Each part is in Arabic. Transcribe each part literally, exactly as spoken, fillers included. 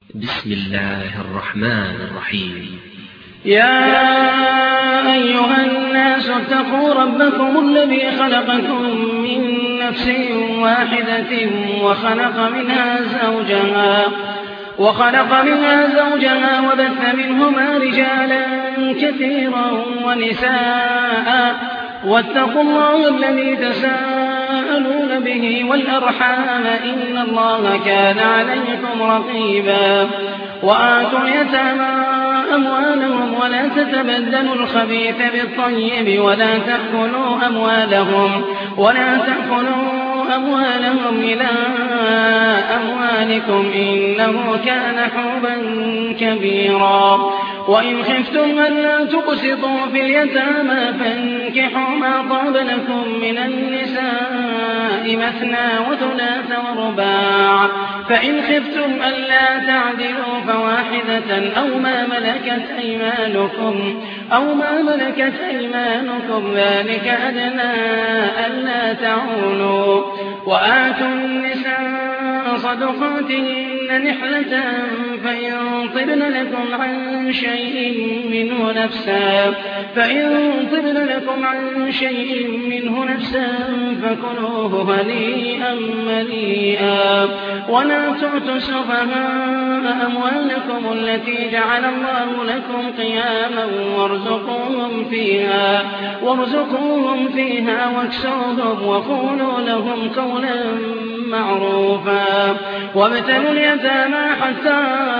بسم الله الرحمن الرحيم. يا أيها الناس اتقوا ربكم الذي خلقكم من نفس واحدة وخلق منها زوجها وخلق منها زوجها وبث منهما رجالا كثيرا ونساء واتقوا الله الذي تساءلون به والأرحام إن الله كان عليكم رقيبا. وآتوا اليتامى أموالهم ولا تتبدلوا الخبيث بالطيب ولا تأكلوا أموالهم ولا تأكلوا أموالهم إلى أموالكم إنه كان حوبا كبيرا. وإن خفتم ألا تقسطوا في اليتامى فانكحوا ما طاب لكم من النساء مثنى وثلاث ورباع، فإن خفتم ألا تعدلوا فواحدة أو ما ملكت أيمانكم أو ما ملكت أيمانكم ذلك أدنى ألا تعولوا. وآتوا النساء صدقاتهن نحلة فإن طبن لكم عن شيء منه نفسا فإن طبن لكم عن شيء منه نفسا فكلوه هنيئا مريئا. ولا تؤتوا السفهاء أموالكم التي جعل الله لكم قياما وارزقوهم فيها وارزقوهم فيها واكسوهم وقولوا لهم قولا معروفا. وابتلوا اليتامى حتى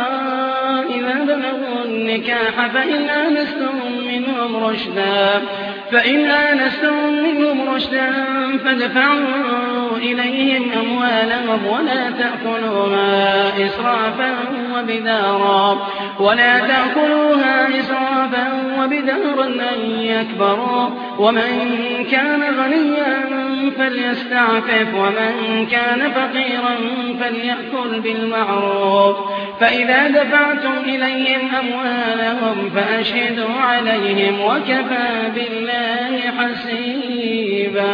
إذا بلغوا النكاح فإن آنستم منهم رشدا فإن آنستم منهم رشدا فادفعوا إليهم أموالهم ولا تأكلوها إسرافا وبدارا ولا تأكلوها إسرافا وبدارا أن يكبروا. ومن كان غنيا فليستعفف ومن كان فقيرا فليأكل بالمعروف. فإذا دفعتم إليهم أموالهم فأشهدوا عليهم وكفى بالله حسيبا.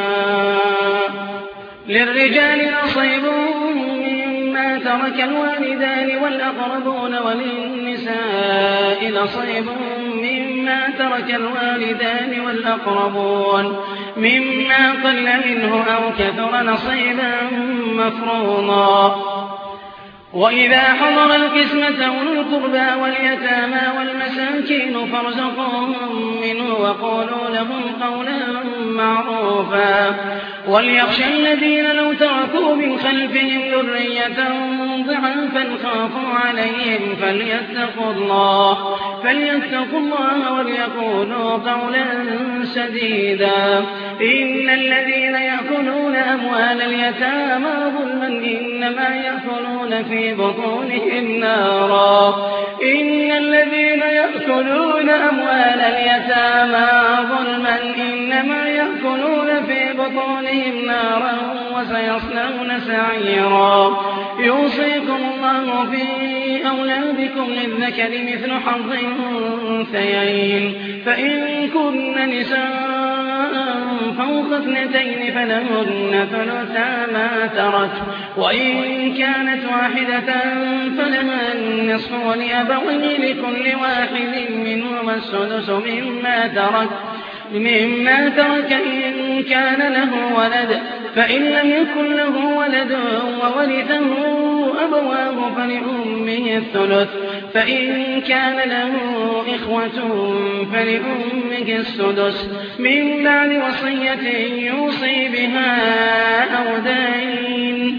للرجال نصيب مما ترك الوالدان والأقربون وللنساء نصيب مما ترك الوالدان والأقربون مما قل منه أو كثر نصيبا مفروضا. وإذا حضر القسمة أولو القربى واليتامى والمساكين فارزقوهم منه وقولوا لهم قولا معروفا. وليخشى الذين لو تركوا من خلفهم ذرية ضعافا خافوا عليهم فليتقوا الله فليتقوا الله وليقولوا قولا سديدا. إن الذين يأكلون أموال اليتامى ظلما إنما يأكلون في بطونهم نارا إن الذين يأكلون أموال اليتامى ظلما إنما يأكلون في بطونهم نارا وسيصلون سعيرا. يوصيكم الله في أولادكم للذكر مثل حظ الأنثيين فإن كن نساء فوق اثنتين فلهن ثلثا ما ترك وإن كانت واحدة فلها النصف ولأبويه لكل واحد منهما السدس مما ترك مما ترك إن كان له ولد فإن لم يكن له ولد وورثه أبواه فلأمه الثلث فإن كان له إخوة فلأمه السدس من بعد وصية يوصي بها أو دين.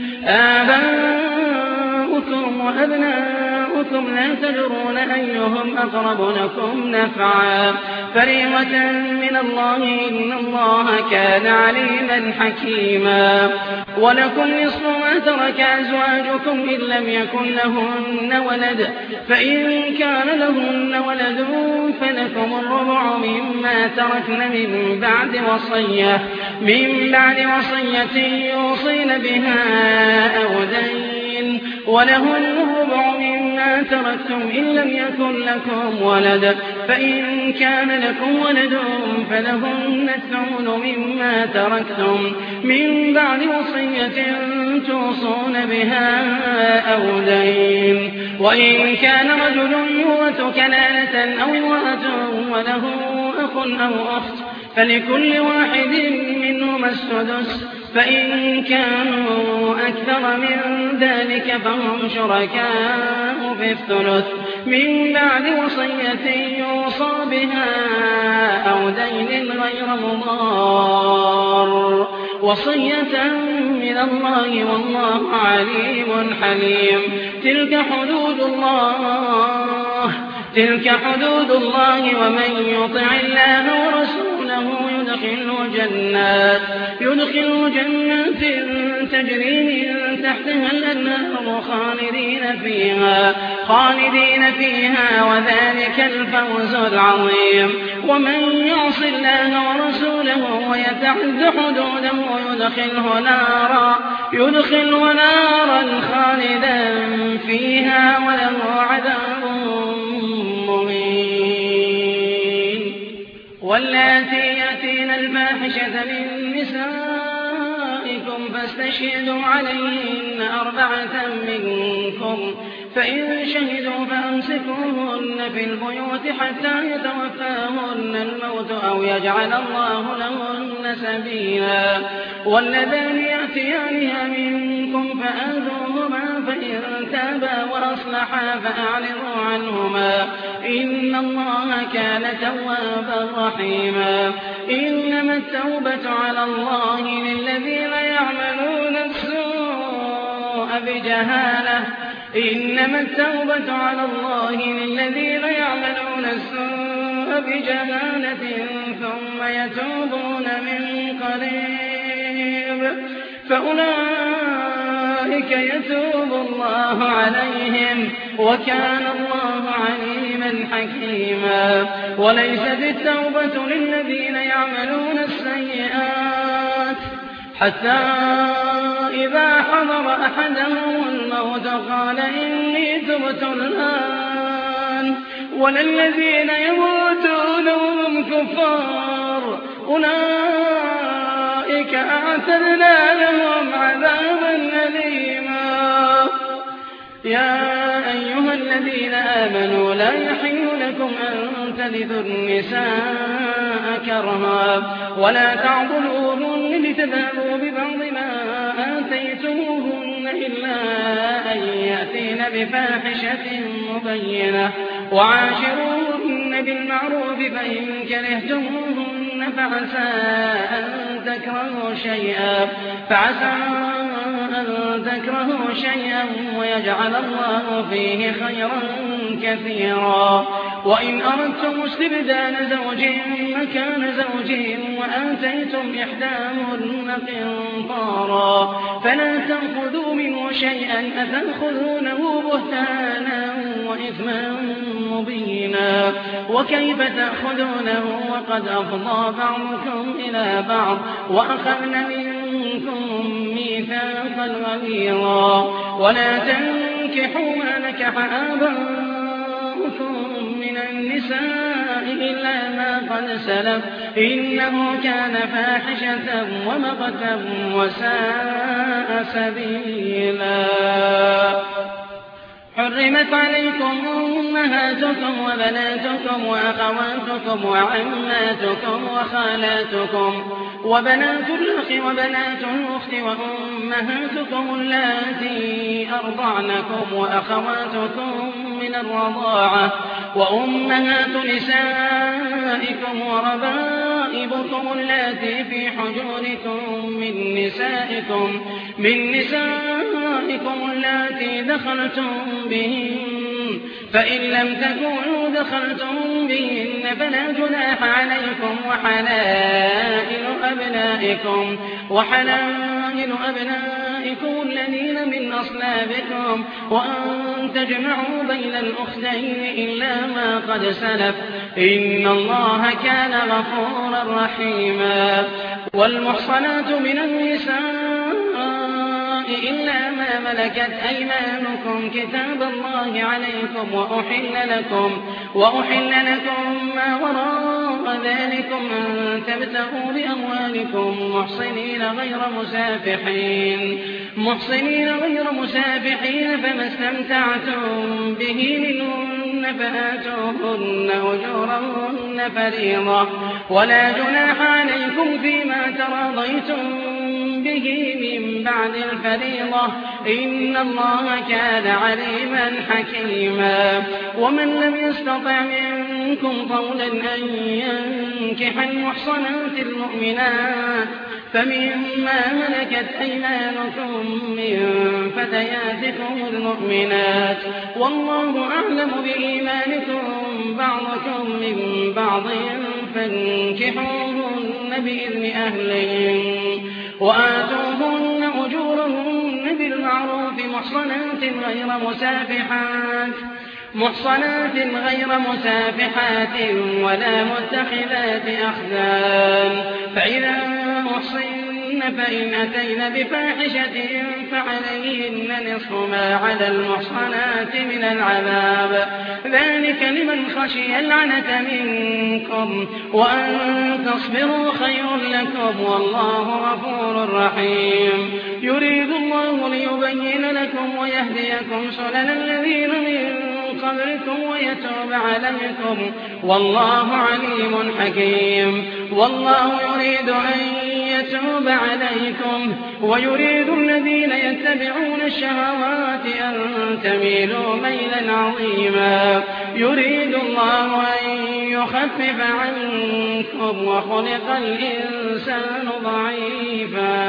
آباؤكم وأبناؤكم لا تدرون أيهم أقرب لكم نفعا فريضة من الله إن الله كان عليما حكيما. ولكم نصف ما ترك أزواجكم إن لم يكن لهن ولد فإن كان لهن ولد فلكم الربع مما تركن من بعد وصية من بعد وصية يوصين بها أو دين. ولهن الربع مما تركتم إن لم يكن لكم ولد فإن كان لكم ولد فلهن الثمن مما تركتم من بعد وصية توصون بها أو دين وإن كان رجل يورث كلالة أو امرأة وله أخ أو أخت فلكل واحد منهما السدس فإن كانوا أكثر من ذلك فهم شركاء في الثلث من بعد وصية يوصى بها أو دين غير مضار وصية من الله والله عليم حليم تلك حدود الله تلك حدود الله ومن يطع الله ورسوله يدخله جنات يدخله جنات تجري من تحتها الأنهار خالدين فيها خالدين فيها وذلك الفوز العظيم ومن يعص الله ورسوله ويتعد حدوده يدخله نارا يدخله نارا خالدا فيها وله عذاب مهين واللاتي يأتين الفاحشة من نسائكم فاستشهدوا عليهن أربعة منكم فإن شهدوا فأمسكوهن في البيوت حتى يتوفاهن الموت أو يجعل الله لهن سبيلا واللذان يأتيانها منكم فآذوهما فإن تابا وأصلحا فأعرضوا عنهما إن الله كان توابا رحيما إنما التوبة على الله للذين يعملون السوء بجهالة إنما التوبة على الله للذين يعملون السوء بجهالة ثم يتوبون من قريب فأولئك يتوب الله عليهم وكان الله عليما حكيما وليست التوبة للذين يعملون السيئات حتى إذا حضر أحدهم الموت قال إني تبت الآن وللذين يموتون وهم كفار أولئك أعتدنا لهم عذابا أليما يا أيها الذين آمنوا لا يحل لكم أن ترثوا النساء كرها ولا تعضلوهن لتذهبوا ببعض ما آتيتموهن إلا أن يأتين بفاحشة مبينة وعاشروهن بالمعروف فإن كرهتموهن فعسى أن تكرهوا شيئا فعسى أن تكرهوا شيئا ويجعل الله فيه خيرا كثيرا وإن أردتم استبدال زوج مكان زوج وآتيتم إحداهن قنطارا فلا تأخذوا منه شيئا أتأخذونه بهتانا وإثما مبينا وكيف تأخذونه وقد أفضى بعضكم إلى بعض وأخذن منكم ميثاقا غليظا ولا تنكحوا ما نكح آباؤكم من النساء إلا ما قد سلف إنه كان فاحشة ومقتا وساء سبيلا حرمت عليكم أمهاتكم وبناتكم وأخواتكم وعماتكم وخالاتكم وبنات الأخ وبنات الأخت وأمهاتكم اللاتي أرضعنكم وأخواتكم من الرضاعة وأمهات نسائكم وربائبكم اللاتي في حجوركم من نسائكم من نسائكم اللاتي دخلتم بهن فإن لم تكونوا دخلتم بهن فلا جناح عليكم وحلائل أبنائكم وحلائل أبنائكم الذين من أصلابكم وأن تجمعوا بين الأختين إلا ما قد سلف إن الله كان غفورا رحيما والمحصنات من النساء إلا ما ملكت أيمانكم كتاب الله عليكم وأحل لكم, وأحل لكم ما وراء ذلكم أن تبتغوا بأموالكم محصنين غير مسافحين محصنين غير مسافحين فما استمتعتم به منهن فآتوهن أجورهن فريضة ولا جناح عليكم فيما تراضيتم به من بعد الفريضة إن الله كان عليما حكيما. ومن لم يستطع منكم طولا أن ينكح المحصنات المؤمنات فمما ملكت أيمانكم من فتياتكم المؤمنات والله أعلم بإيمانكم بعضكم من بعض فانكحوهن بإذن أهلهن وآتوهن أجورهن بالمعروف محصنات غير مسافحات محصنات غير مسافحات ولا متخذات أخدان فإذا محصن فإن أتين بفاحشة فعليهن نصف ما على المحصنات من العذاب ذلك لمن خشي العنة منكم وأن تصبروا خير لكم والله غفور رحيم. يريد الله ليبين لكم ويهديكم سنن الذين من قبلكم ويتوب عليكم والله عليم حكيم. والله يريد أن يتوب عليكم ويريد الذين يتبعون الشهوات أن تميلوا ميلا عظيما. يريد الله أن يخفف عنكم وخلق الإنسان ضعيفا.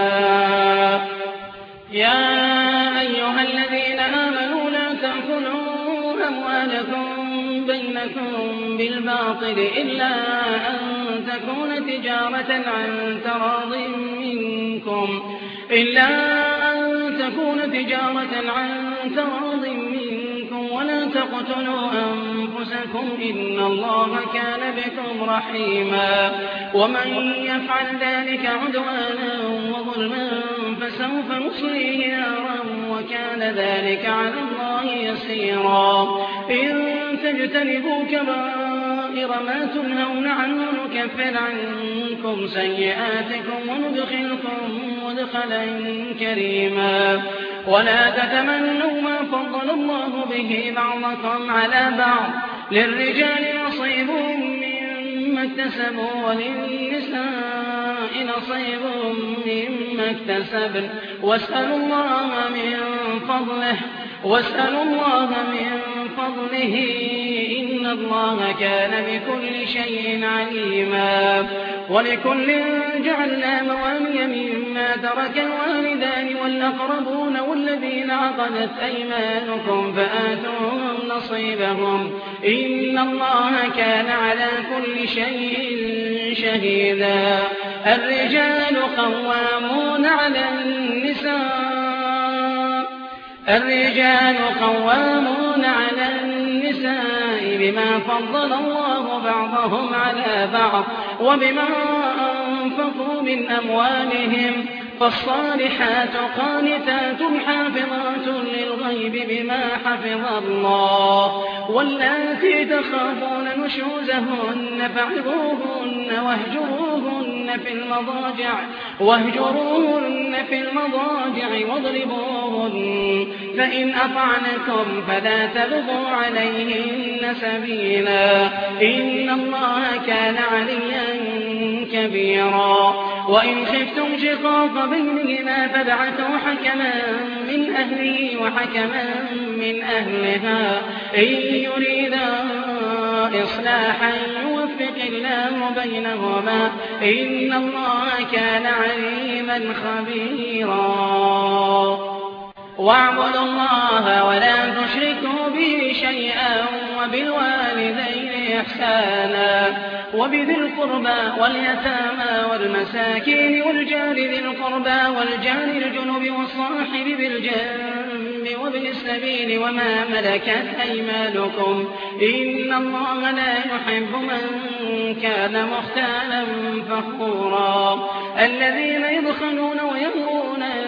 يا أيها الذين آمنوا لا تأكلوا أموالكم بينكم بالباطل إلا أن تكون تجارة عن تراض منكم إلا أن تكون تجارة عن تراض منكم ولا تقتلوا أنفسكم إن الله كان بكم رحيما. ومن يفعل ذلك عدوانا وظلما فسوف نصليه نارا وكان ذلك على الله يسيرا. إن تجتنبوا كبائر ما تنهون عنه نكفر عنكم سيئاتكم وندخلكم مدخلا كريما. ولا تتمنوا ما فضل الله به بعضكم على بعض للرجال نصيب مما اكتسبوا وللنساء نصيب مما اكتسبن واسألوا الله من فضله واسألوا الله من فضله إن الله كان بكل شيء عليما. ولكل جعلنا موالي مما ترك الوالدان والأقربون والذين عقدت أيمانكم فآتوهم نصيبهم إن الله كان على كل شيء شهيدا. الرجال قوامون على النساء الرجال قوامون على النساء بما فضل الله بعضهم على بعض وبما أنفقوا من أموالهم فالصالحات قانتات حافظات للغيب بما حفظ الله. واللاتي تخافون نشوزهن فعظوهن واهجروهن في المضاجع واهجروهن في المضاجع واضربوهن فإن أطعنكم فلا تبغوا عليهن سبيلا إن الله كان عليا كبيرا. وإن خفتم شقاق بينهما فابعثوا حكما من أهله وحكما من أهلها إن يريدا إصلاحا يوفق الله بينهما إن الله كان عليما خبيرا. واعبدوا الله ولا تشركوا به شيئا وبالوالدين إحسانا وبذي القربى واليتامى والمساكين والجار ذي القربى والجار الجنب والصاحب بالجنب وابن السبيل وما ملكت أيمانكم إن الله لا يحب من كان مختالا فخورا. الذين يبخلون ويأمرون الناس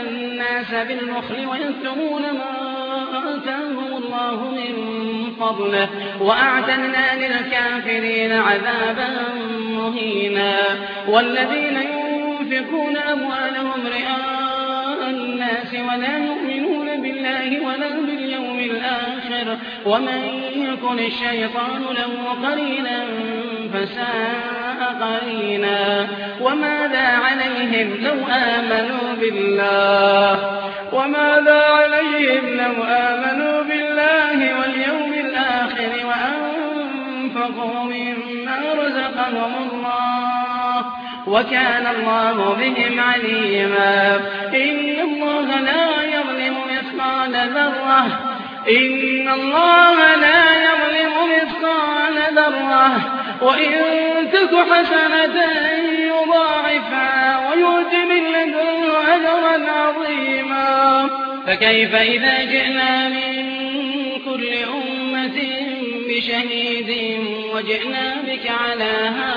الناس بالبخل ويكتمون ما آتاهم الله من فضله وأعتدنا للكافرين عذابا مهينا والذين ينفقون أموالهم رئاء الناس ولا يؤمنون بالله ولا باليوم الآخر ومن يكن الشيطان له قرينا فساء قرينا وماذا عليهم لو آمنوا بالله وماذا عليهم لو آمنوا بالله واليوم الآخر وأنفقوا مما رزقهم الله وكان الله بهم عليما إن الله لا يظلم مثقال ذرة إن الله لا يظلم مثقال ذرة وإن تك حسنة يضاعفها ويؤت من لدنه أجرا عظيما فكيف إذا جئنا من كل أمة بشهيد وجئنا بك على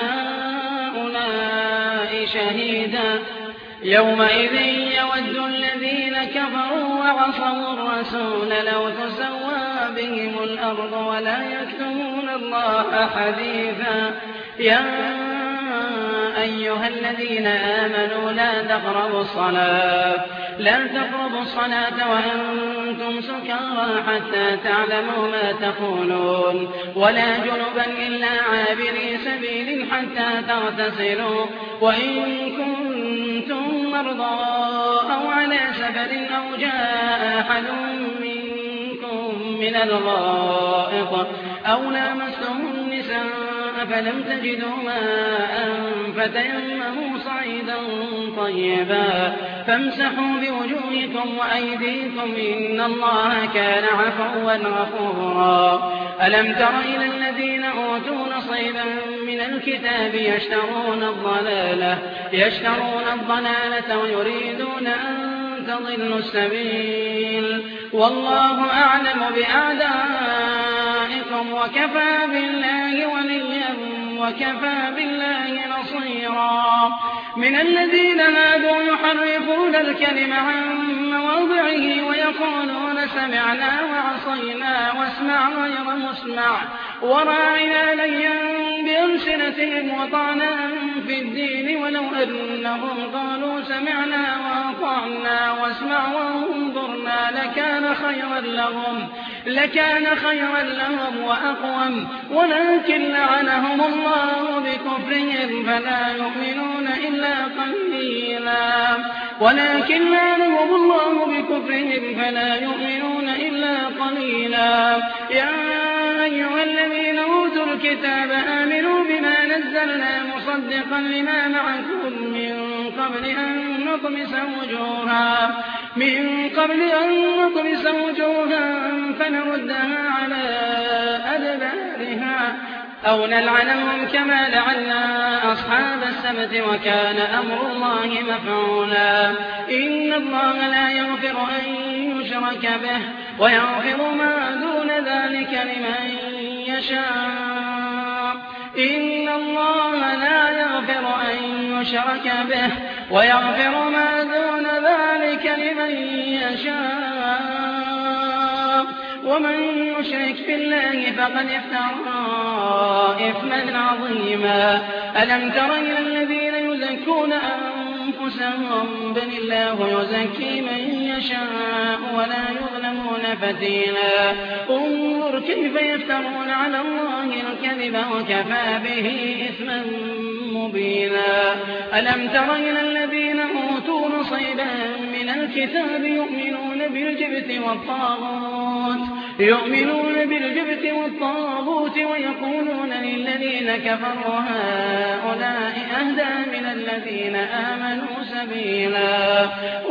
هؤلاء شهيدا يومئذ يود الذين كفروا وعصوا الرسول لو تسوى بهم الأرض ولا يكتمون الله حديثا يا أيها الذين آمنوا لا تقربوا الصلاة لا تقربوا الصلاة وأنتم سكارى حتى تعلموا ما تقولون ولا جنبا إلا عابري سبيل حتى تغتسلوا وإن كنتم مرضى أو على سفر أو جاء أحد منكم من الغائط أو لامستم النساء فلم تجدوا ماء فتيمموا صعيدا طيبا فامسحوا بوجوهكم وأيديكم إن الله كان عفوا غفورا ألم تر إلى الذين أوتوا نصيبا من الكتاب يشترون الضلالة يشترون الضلالة ويريدون أن تضلوا السبيل والله أعلم بأعدائكم وكفى بالله وليا وكفى بالله نصيرا من الذين هادوا يحرفون الكلم عن مواضعه ويقولون سمعنا وعصينا واسمع غير مسمع وراعنا ليا بألسنتهم وطعنا في الدين ولو أنهم قالوا سمعنا وأطعنا واسمع وانظرنا لكان خيرا لهم لكان خيرا لهم وأقوم ولكن لعنهم الله بكفرهم فلا يؤمنون إلا قليلا ولكن لعنهم الله بكفرهم فلا يؤمنون إلا قليلا يا أيها الذين أوتوا الكتاب آمنوا بما نزلنا مصدقا لما معكم من قبل أن نطمس وجوها من قبل أن نطمس وجوها فنردها على أدبارها أو نلعنهم كما لعنا أصحاب السبت وكان أمر الله مفعولا إن الله لا يغفر أن يشرك به ويغفر ما دون ذلك لمن يشاء إن الله لا يغفر أن يشرك به ويغفر ما دون ذلك لمن يشاء ومن يشرك بالله فقد افترى إثما عظيما ألم تر إلى الذين يزكون أنفسهم بل الله يزكي من يشاء ولا يظلمون فتيلا انظر كيف يفترون على الله الكذب وكفى به إثما مبينا ألم تر إلى الذين أوتوا نصيبا من الكتاب يؤمنون بالجبت والطاغوت يؤمنون بالجبت والطاغوت ويقولون للذين كفروا هؤلاء أهدى من الذين آمنوا سبيلا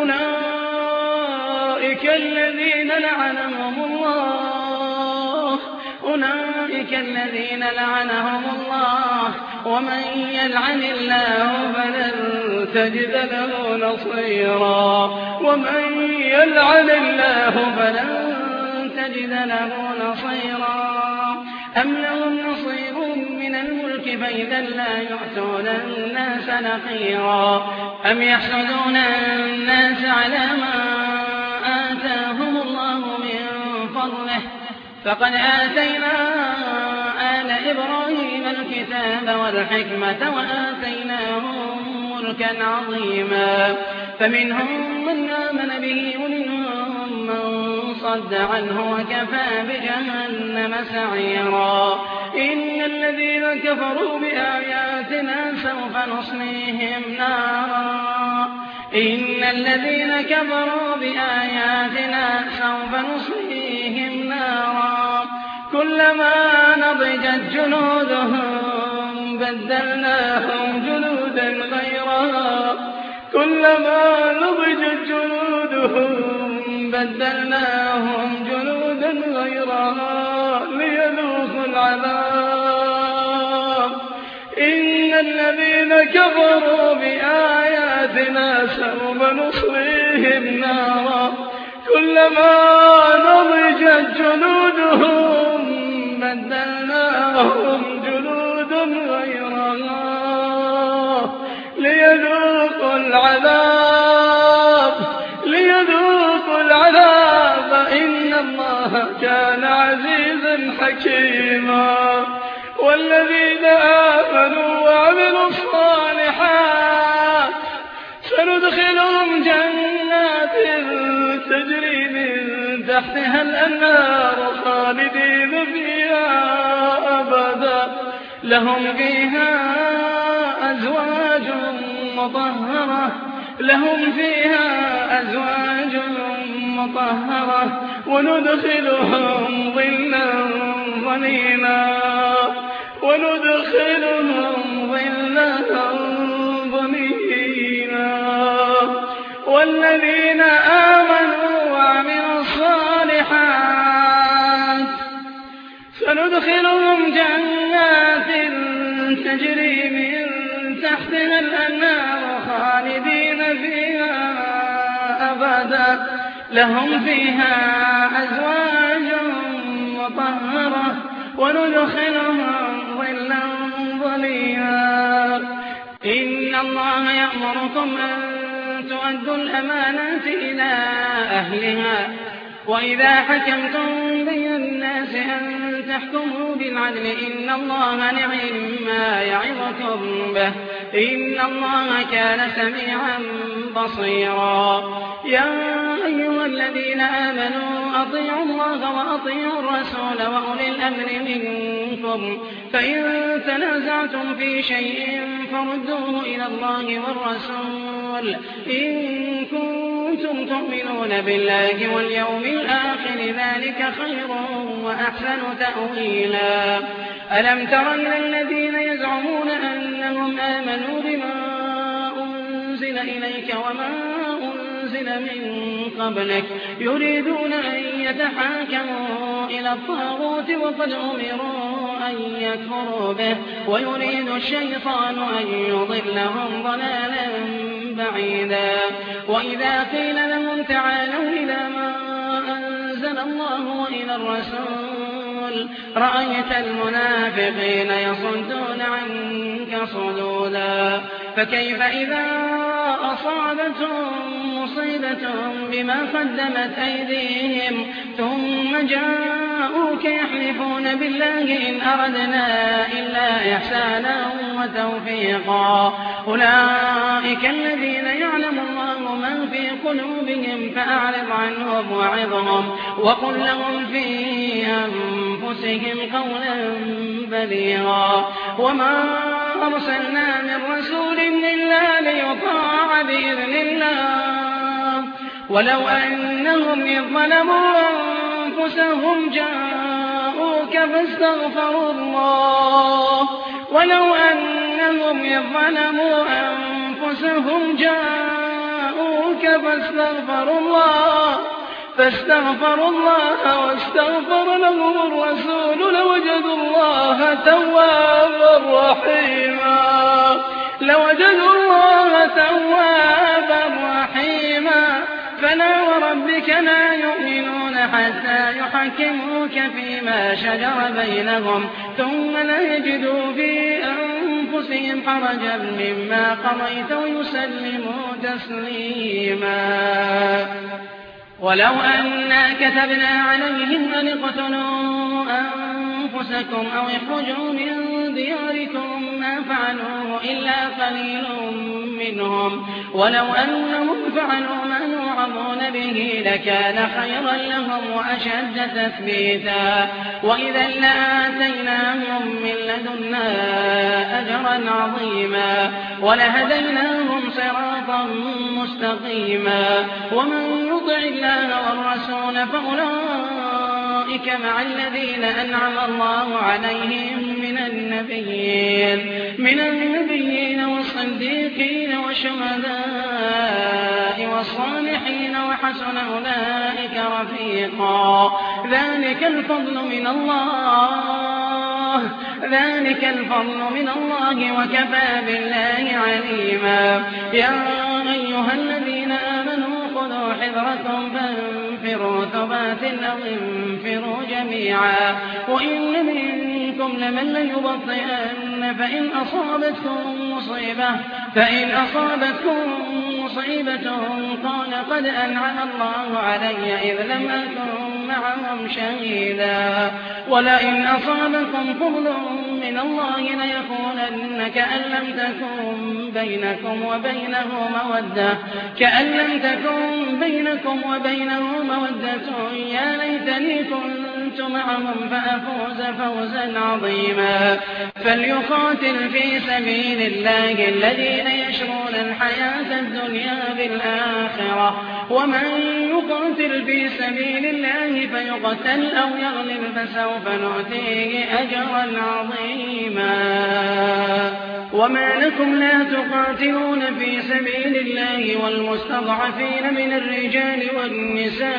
أولئك الذين لعنهم الله أولئك الذين لعنهم الله ومن يلعن الله فلن تجد له نصيرا ومن يلعن الله فلن تجد له نصيرا أم لهم نصيب من الملك فإذا لا يؤتون الناس نقيرا أم يحسدون الناس على ما فقد آتينا آل إبراهيم الكتاب والحكمة وآتيناهم ملكا عظيما فمنهم من آمن به ومنهم من صد عنه وكفى بجهنم سعيرا إن الذين كفروا بآياتنا سوف نصليهم نارا إن الذين كفروا بآياتنا سوف نصليهم نارا كلما نضجت جلودهم بدلناهم جلودا غيرها كلما نضجت جلودهم بدلناهم جلودا غيرها ليذوقوا العذاب إن الذين كفروا بآياتنا سوف نصليهم نارا كلما نضجت جلودهم بدلناهم جلودا غيرها ليذوقوا العذاب ليذوقوا العذاب إن الله كان عزيزا حكيما والذين آمنوا وعملوا الصالحات سندخلهم جنات تجري من تحتها الأنهار خالدين فيها أبدا لهم فيها أزواج مطهرة لهم فيها أزواج مطهرة وندخلهم ظلا ظليلا وندخلهم ظلا ظليلا والذين آمنوا وعملوا الصالحات سندخلهم جنات تجري من تحتها الأنهار خالدين فيها أبدا لهم فيها أزواج مطهرة وندخلهم ظلا ظليلا إن الله يأمركم أن تؤدوا الأمانات إلى أهلها وإذا حكمتم بين الناس أن تحكموا بالعدل إن الله نعم ما يعظكم به إن الله كان سميعا بصيرا يا أيها الذين آمنوا أطيعوا الله وأطيعوا الرسول وأولي الأمر منكم فإن تنازعتم في شيء فردوه إلى الله والرسول إن كنتم تؤمنون بالله واليوم الآخر ذلك خير وأحسن تأويلا ألم تر إلى الذين يزعمون أنهم آمنوا بما أنزل إليك وما أنزل من قبلك يريدون أن يتحاكموا إلى الطاغوت وقد أمروا أن يكفروا به ويريد الشيطان أن يضلهم ضلالا بعيدا وإذا قيل لهم تعالوا إلى ما أنزل الله وإلى الرسول رأيت المنافقين يصدون عنك صدودا فكيف إذا أصابتهم مصيبة بما قدمت أيديهم ثم جاءوك يحلفون بالله إن أردنا إلا إحسانا وتوفيقا أولئك الذين يعلم الله ما في قلوبهم فأعرض عنهم وعظهم وقل لهم في أنفسهم قولا بليغا وما أرسلنا من رسول إلا ليطاع بإذن الله ولو أنهم إذ ظلموا أنفسهم جاءوك فاستغفروا الله ولو أنهم إذ ظلموا أنفسهم جاءوك فاستغفروا الله فاستغفروا الله واستغفر لهم الرسول لوجدوا الله توابا رحيما لوجدوا الله توابا رحيما فلا وربك لا يؤمنون حتى يحكموك فيما شجر بينهم ثم لا يجدوا في أنفسهم حرجا مما قضيت ويسلموا تسليما ولو أنا كتبنا عليهم أن اقتلوا أنفسكم أو اخرجوا من دياركم ما فعلوه إلا قليل منهم ولو أنهم فعلوا ما يوعظون به لكان خيرا لهم وأشد تثبيتا وإذا لآتيناهم من لدنا أجرا عظيما ولهديناهم صراطا مستقيما ومن يطع الله والرسول فأولئك مع الذين أنعم الله عليهم من النبيين من النبيين والصديقين والشهداء والصالحين وحسن أولئك رفيقا ذلك الفضل من الله ذلك الفضل من الله وكفى بالله عليما يا أيها الذين آمنوا خذوا حذركم فانفروا ثبات أو انفروا جميعا وإن منكم لمن ليبطئن فإن أصابتكم مصيبة فإن أصابتكم مصيبة قال قد أنعم الله علي إذ لم أكن معهم شهيدا ولئن أصابكم فضل من الله ليقولن كأن لم تكن بينكم وبينه مودة كأن لم تكن بينكم وبينه مودة يا ليتني كنت معهم فأفوز فوزا عظيما فليقاتل في سبيل الله الذين يشرون الحياة الدنيا بالآخرة ومن يقاتل في سبيل الله فيقتل أو يغلب فسوف نؤتيه أجرا عظيما وما لكم لا تقاتلون في سبيل الله والمستضعفين من الرجال والنساء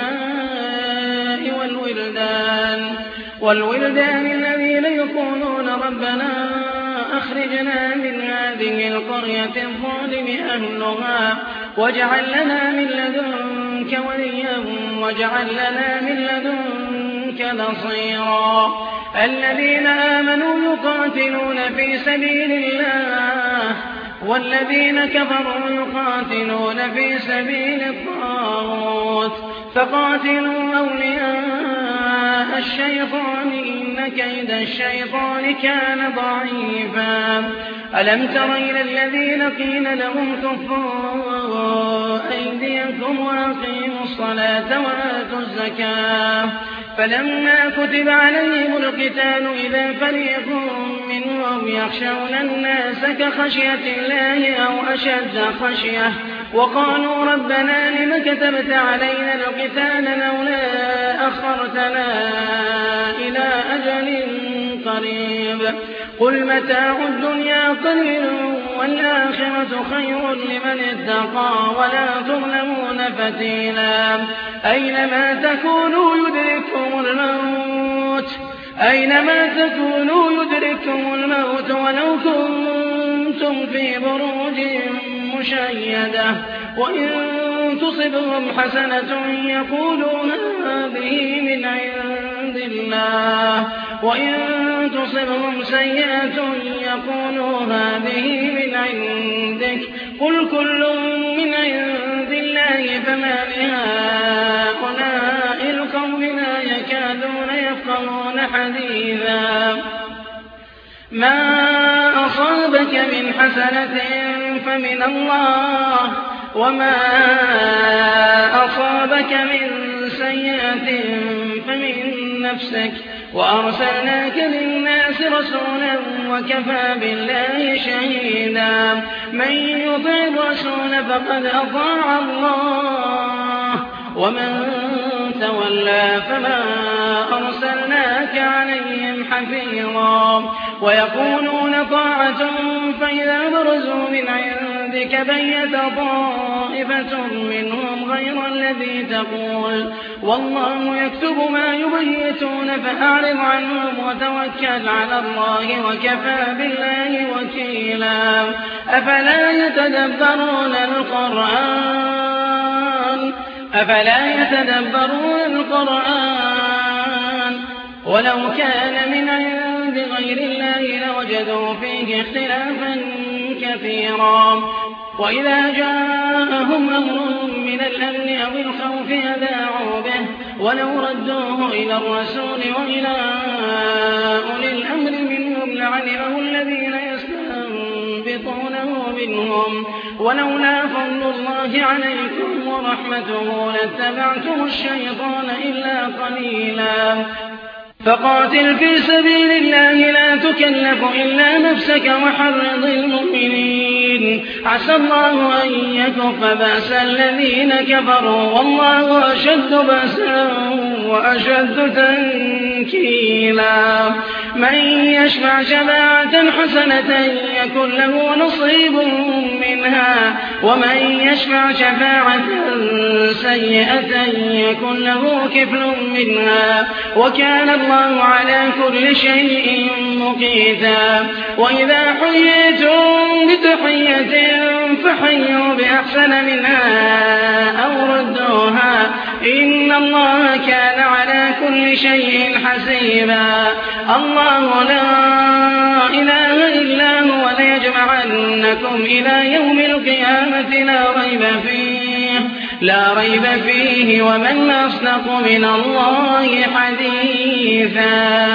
والولدان والولدان الذين يقولون ربنا أخرجنا من هذه القرية الظالم أهلها واجعل لنا من لدنك وليا واجعل لنا من لدنك نصيرا الذين آمنوا يقاتلون في سبيل الله والذين كفروا يقاتلون في سبيل الطاغوت فقاتلوا أولياء الشيطان إن كيد الشيطان كان ضعيفا ألم تر إلى الذين قيل لهم كفوا أيديكم وأقيموا الصلاة وآتوا الزكاة فلما كتب عليهم القتال إذا فريق منهم يخشون الناس كخشية الله أو أشد خشية وقالوا ربنا لم كتبت علينا القتال لولا أخرتنا إلى أجل قريب قل متاع الدنيا قليل والآخرة خير لمن اتقى ولا تظلمون فتيلا أينما تكونوا يدرككم الموت أينما تكونوا يدرككم الموت ولو كنتم في بروج مشيدة وإن تصبهم حسنة يقولوا هذه من عند الله وإن تصبهم سيئة يقولوا هذه من عندك قل كل من عند الله فما لهؤلاء القوم لا يكادون يفقهون حديثا ما أصابك من حسنة فمن الله وما أصابك من سيئة فمن نفسك وأرسلناك للناس رسولا وكفى بالله شهيدا من يطع الرسول فقد أطاع الله ومن تولى فما أرسلناك عليهم حفيظا ويقولون طاعة فإذا برزوا من عندك بيت طائفة منهم غير الذي تقول والله يكتب ما يبيتون فأعرض عنهم وتوكل على الله وكفى بالله وكيلا أفلا يتدبرون القرآن أفلا يتدبرون القرآن ولو كان من عند غير الله لوجدوا فيه اختلافا كثيرا وإذا جاءهم أمر من الأمن أو الخوف أذاعوا به ولو ردوه إلى الرسول وإلى أولي الأمر منهم لعلمه الذين يستنبطونه منهم ولولا فضل الله عليكم ورحمته لاتبعتم الشيطان إلا قليلا فقاتل في سبيل الله لا تكلف إلا نفسك وحرض المؤمنين عسى الله أن يكف بأس الذين كفروا والله أشد بأسا وأشد تنكيلا من يشفع شفاعة حسنة يكن له نصيب منها ومن يشفع شفاعة سيئة يكن له كفل منها وكان الله على كل شيء مقيتا وإذا حييتم بتحية فحيوا بأحسن منها أو ردوها إن الله كان على كل شيء حسيبا الله لا إله إلا هو ليجمعنكم إلى يوم القيامة لا ريب فيه لا ريب فيه ومن أصدق من الله حديثا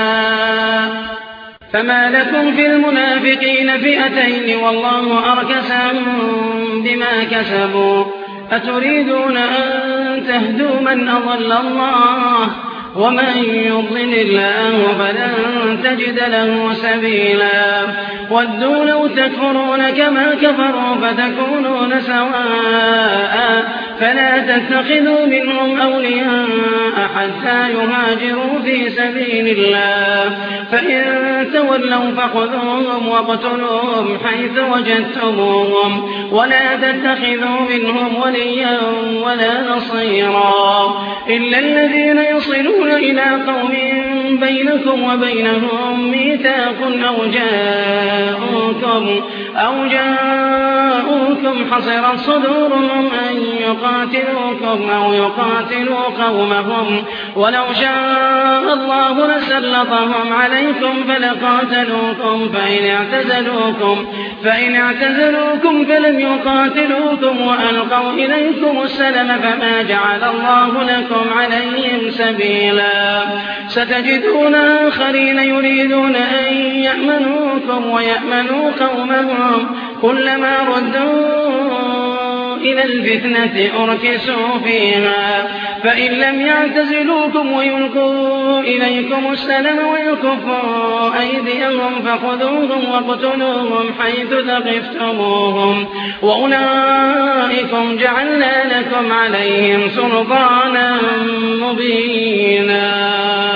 فما لكم في المنافقين فئتين والله أركسهم بما كسبوا أتريدون أن تهدوا من أضل الله ومن يضلل الله فلن تجد له سبيلا ودوا لو تكفرون كما كفروا فتكونون سواء فلا تتخذوا منهم أولياء حتى يهاجروا في سبيل الله فإن تولوا فخذوهم واقتلوهم حيث وجدتموهم ولا تتخذوا منهم وليا ولا نصيرا إلا الذين يصلون إلى قوم بينكم وبينهم ميثاق أو جاءوكم أو جاءوكم حصرت صدورهم أن يقاتلوكم أو يقاتلوا قومهم ولو شاء الله لسلطهم عليكم فلقاتلوكم فإن اعتزلوكم فإن اعتزلوكم فلم يقاتلوكم وألقوا إليكم السلم فما جعل الله لكم عليهم سبيلا ستجدون آخرين يريدون أن يأمنوكم ويأمنوا قومهم كلما ردوا إلى الفتنة أركسوا فيها فإن لم يعتزلوكم ويلقوا إليكم السلم ويكفوا أيديهم فخذوهم واقتلوهم حيث ثقفتموهم وأولئكم جعلنا لكم عليهم سلطانا مبينا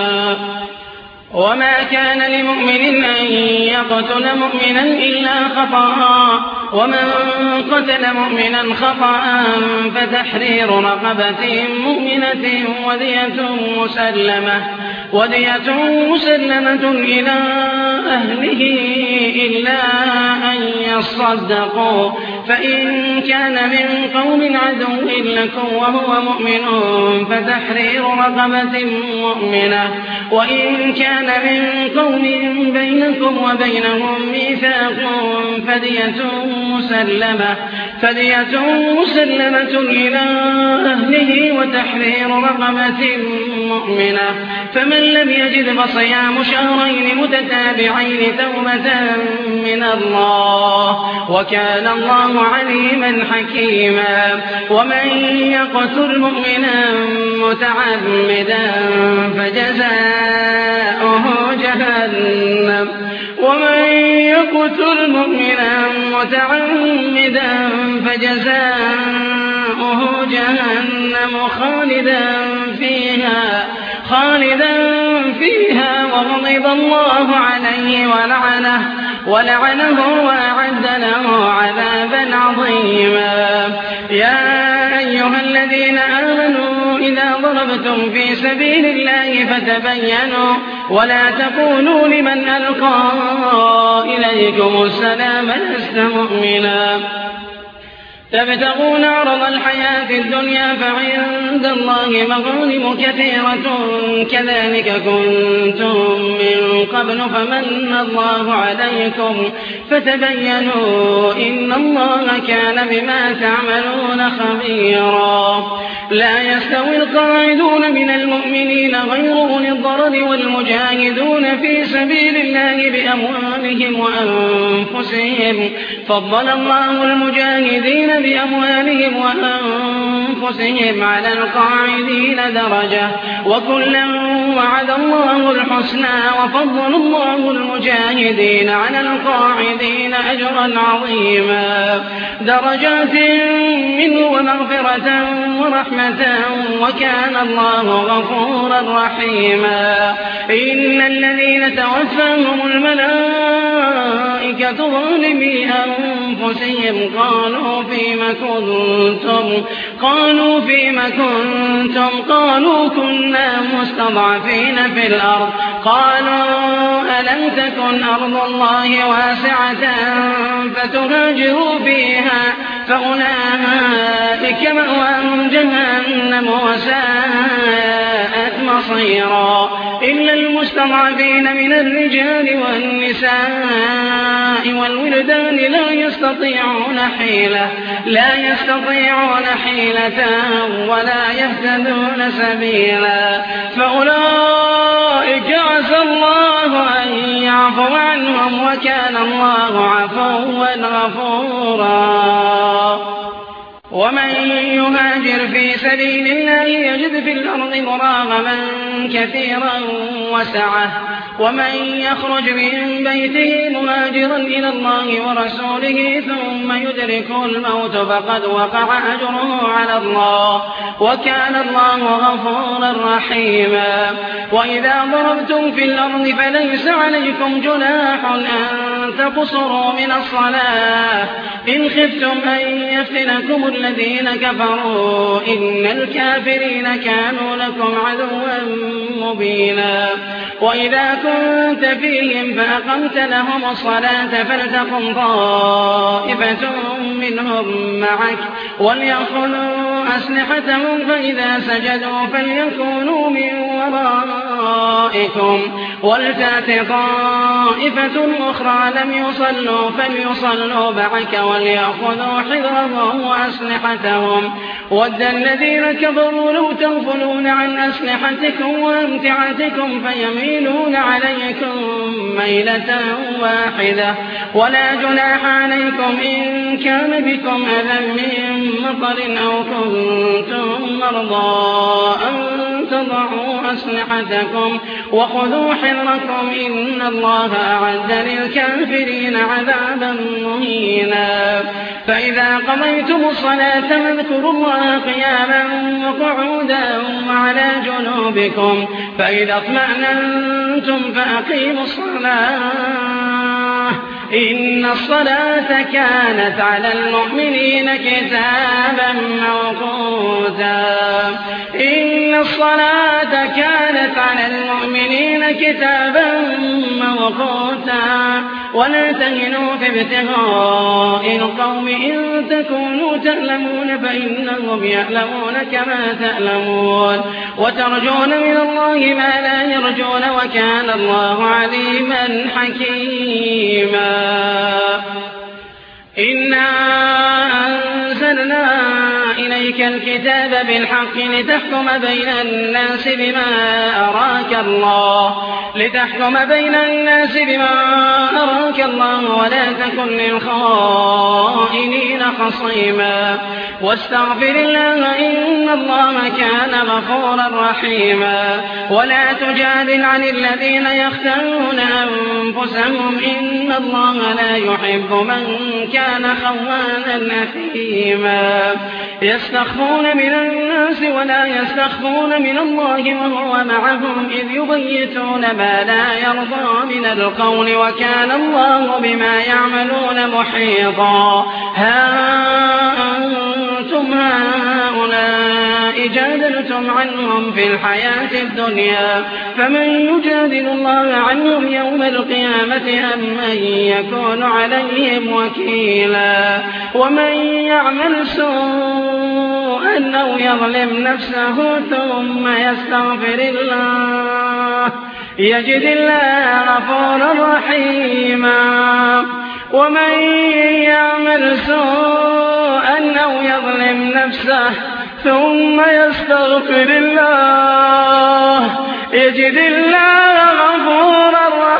وما كان لمؤمن أن يقتل مؤمنا إلا خطأ ومن قتل مؤمنا خطأ فتحرير رقبة مؤمنة ودية مسلمة ودية مسلمة إلى أهله إلا أن يصدقوا فإن كان من قوم عدو لكم وهو مؤمن فتحرير رقبة مؤمنة وإن كان من قوم بينكم وبينهم ميثاق فدية مسلمة فدية مسلمة إلى أهله وتحرير رقبة مؤمنة فمن لم يجد فصيام شهرين متتابعين توبة من الله وكان الله عليما حكيما ومن يقتل مؤمنا متعمدا فجزاؤه جهنم ومن يقتل مؤمنا متعمدا فجزاؤه جهنم خالدا فيها خالدا فيها وغضب الله عليه ولعنه ولعنه وأعد له عذابا عظيما يا أيها الذين آمنوا إذا ضربتم في سبيل الله فتبينوا ولا تقولوا لمن ألقى إليكم السلام لست مؤمنا تبتغون عرض الحياة الدنيا فعند الله مغانم كثيرة كذلك كنتم من قبل فمن الله عليكم فتبينوا إن الله كان بما تعملون خبيرا. لا يستوي القاعدون من المؤمنين غير أولي الضرر والمجاهدون في سبيل الله بأموالهم وأنفسهم فضل الله المجاهدين بأموالهم وأنفسهم على القاعدين درجة وكلا وعد الله الحسنى وفضل الله المجاهدين على القاعدين أجرا عظيما درجات منه ومغفرة ورحمة وكان الله غفورا رحيما. إن الذين توفاهم الملائكة ظالمي أنفسهم قالوا فيم كنتم قالوا فيم كنتم قالوا كنا مستضعفين في الأرض قالوا ألم تكن أرض الله واسعة فتهاجروا فيها فأولئك مأواهم جهنم وساءت مصيرا. إلا المستضعفين من الرجال والنساء والولدان لا يستطيعون حيلة لا يستطيعون حيلة ولا يهتدون سبيلا فأولئك عسى الله أن يعفو عنهم وكان الله عفوا غفورا. ومن يهاجر في سبيل الله يجد في الأرض مراغما كثيرا وسعة ومن يخرج من بيته مهاجرا إلى الله ورسوله ثم يدركه الموت فقد وقع أجره على الله وكان الله غفورا رحيما. وإذا ضربتم في الأرض فليس عليكم جناح أن تقصروا من الصلاة إن خفتم أن يفتنكم الذين كفروا إن الكافرين كانوا لكم عدوا مبينا. وإذا كنت فيهم فأقمت لهم الصلاة فلتقم طائفة منهم معك وليأخذوا أسلحتهم فإذا سجدوا فليكونوا من ورائكم ولتأت طائفة أخرى لم يصلوا فليصلوا معك وليأخذوا حذرهم وأسلحتهم ود الذين كفروا لو تغفلون عن أسلحتكم وأمتعتكم فيميلون عليكم ميلة واحدة ولا جناح عليكم إن كان بكم أذى من مطر أو كنتم مرضى أن تضعوا أسلحتكم وخذوا حذركم إن الله أعد للكافرين عذابا مهينا. فإذا قضيتم الصلاة فاذكروا الله قياما وقعودا وعلى جنوبكم فإذا اطمأننتم فأقيموا الصلاة إن الصلاة كانت على المؤمنين كتابا موقوتا إن الصلاة كانت على المؤمنين كتابا موقوتا. ولا تهنوا في ابتغاء القوم إن تكونوا تألمون فإنهم يألمون كما تألمون وترجون من الله ما لا يرجون وكان الله عليما حكيما. إنا أنزلنا إليك الكتاب بالحق لتحكم بين الناس بما أراك الله لتحكم بين الناس بما أراك الله ولا تكن للخائنين خصيما واستغفر الله إن الله كان غفورا رحيما. ولا تجادل عن الذين يختارون أنفسهم إن الله لا يحب من كان خوانا أثيما. يستخفون من الناس ولا يستخفون من الله وهو معهم إذ يبيتون ما لا يرضى من القول وكان الله بما يعملون محيطا. ها أنتم هؤلاء الذي جادلتم عنهم في الحياة الدنيا فمن يجادل الله عنهم يوم القيامة أم من يكون عليهم وكيلا ومن يعمل سوءا أو يظلم نفسه ثم يستغفر الله يجد الله غفورا رحيما ومن يعمل سوءا أو يظلم نفسه ثم يستغفر الله يجد الله غفورا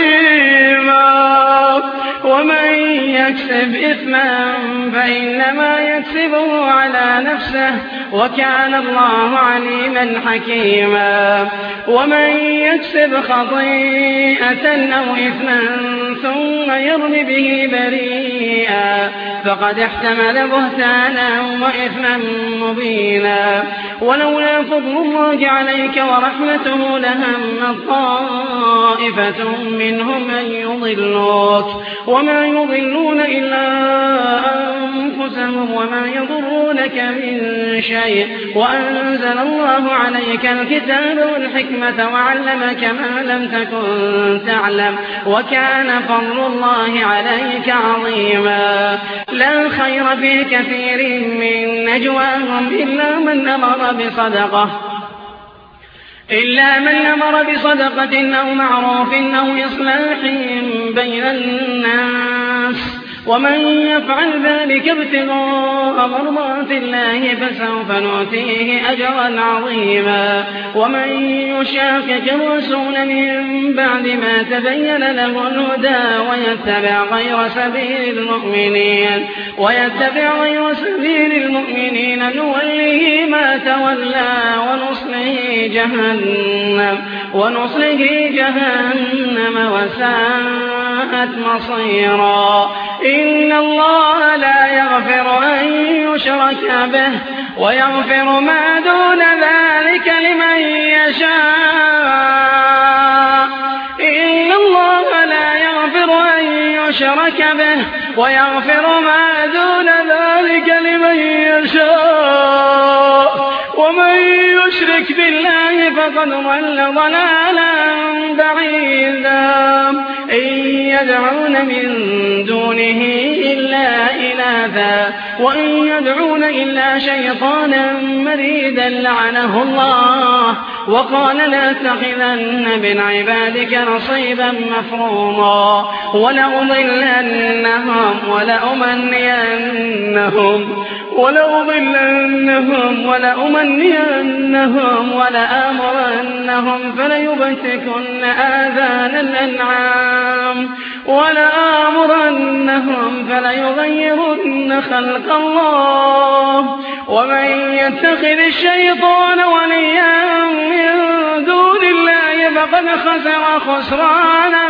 رحيما ومن يكسب إثما فإنما يكسبه على نفسه وكان الله عليما حكيما ومن يكسب خطيئة أو إثما ثم يرم به بريئا فقد احتمل بهتانا وإثما مبينا ولولا فضل الله عليك ورحمته لهم طائفة منهم أن يضلوك وما يضلون إلا أنفسهم وما يضرونك من شيء وأنزل الله عليك الكتاب والحكمة وعلمك ما لم تكن تعلم وكان فضل الله عليك عظيما لا خير في كثير من نجواهم إلا من أمر بصدقة إلا من أمر بصدقة أو معروف أو إصلاح بين الناس ومن يفعل ذلك ابتغاء مرضات الله فسوف نؤتيه أجرا عظيما ومن يشاقق الرسول من بعد ما تبين له الهدى ويتبع غير سبيل المؤمنين ويتبع غير سبيل المؤمنين نوله ما تولى ونصله جهنم ونصله جهنم وساءت مصيرا إن الله لا يغفر أن يشرك به ويغفر ما دون ذلك لمن يشاء إن الله لا يغفر أن يشرك به ويغفر ما دون ذلك لمن يشاء ومن يشرك بالله فقد ضل ضلالا بعيدا إن يدعون من دونه إلا إناثا وإن يدعون إلا شيطانا مريدا لعنه الله وقال لأتخذن من عبادك نصيبا مفروضا ولأضلنهم ولأمنينهم ولأضلنهم ولأمنينهم ولآمرنهم فليبتكن آذان الأنعام ولآمرنهم فليغيرن خلق الله ومن يتخذ الشيطان وليا من دون الله فقد خسر خسرانا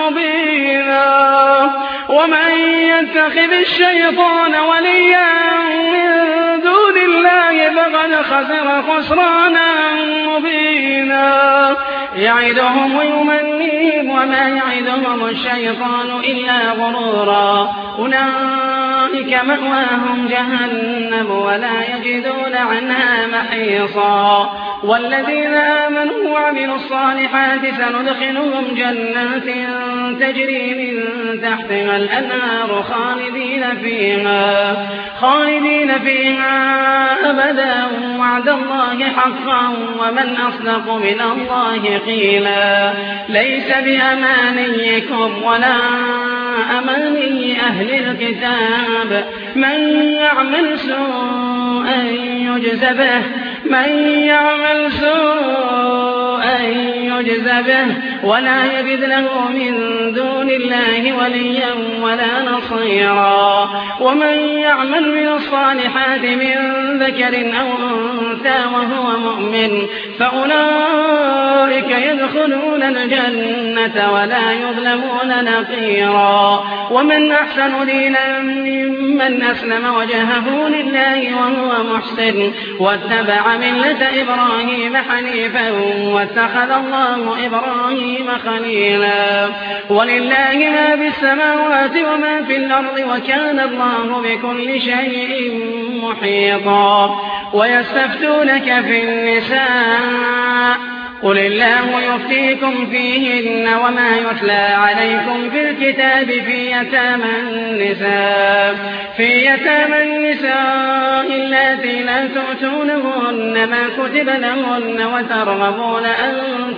مبينا ومن يتخذ الشيطان وليا من دون الله فقد خسر خسرانا مبينا يعدهم ويمنيهم وما يعدهم الشيطان إلا غرورا أولئك مأواهم جهنم ولا يجدون عنها محيصا والذين آمنوا وعملوا الصالحات سندخلهم جنات تجري من تحتها الأنهار خالدين فيها خالدين فيها أبدا وعد الله حقا ومن أصدق من الله قيلا ليس بأمانيكم ولا أماني أهل الكتاب من يعمل سوءا يجز به من يعمل سوءا يجز به ولا يجد له من دون الله وليا ولا نصيرا ومن يعمل من الصالحات من ذكر أو أنثى وهو مؤمن فأولئك يدخلون الجنة ولا يظلمون نقيرا ومن أحسن دينا ممن أسلم وجهه لله وهو محسن واتبع ملة إبراهيم حنيفا واتخذ الله الله إبراهيم خليلا ولله ما في السماوات وما في الأرض وكان الله بكل شيء محيطا ويستفتونك في النساء قل الله يفتيكم فيهن وما يتلى عليكم في الكتاب في يتامى النساء في يتامى النساء اللاتي لا تؤتونهن ما كتب لهن وترغبون أن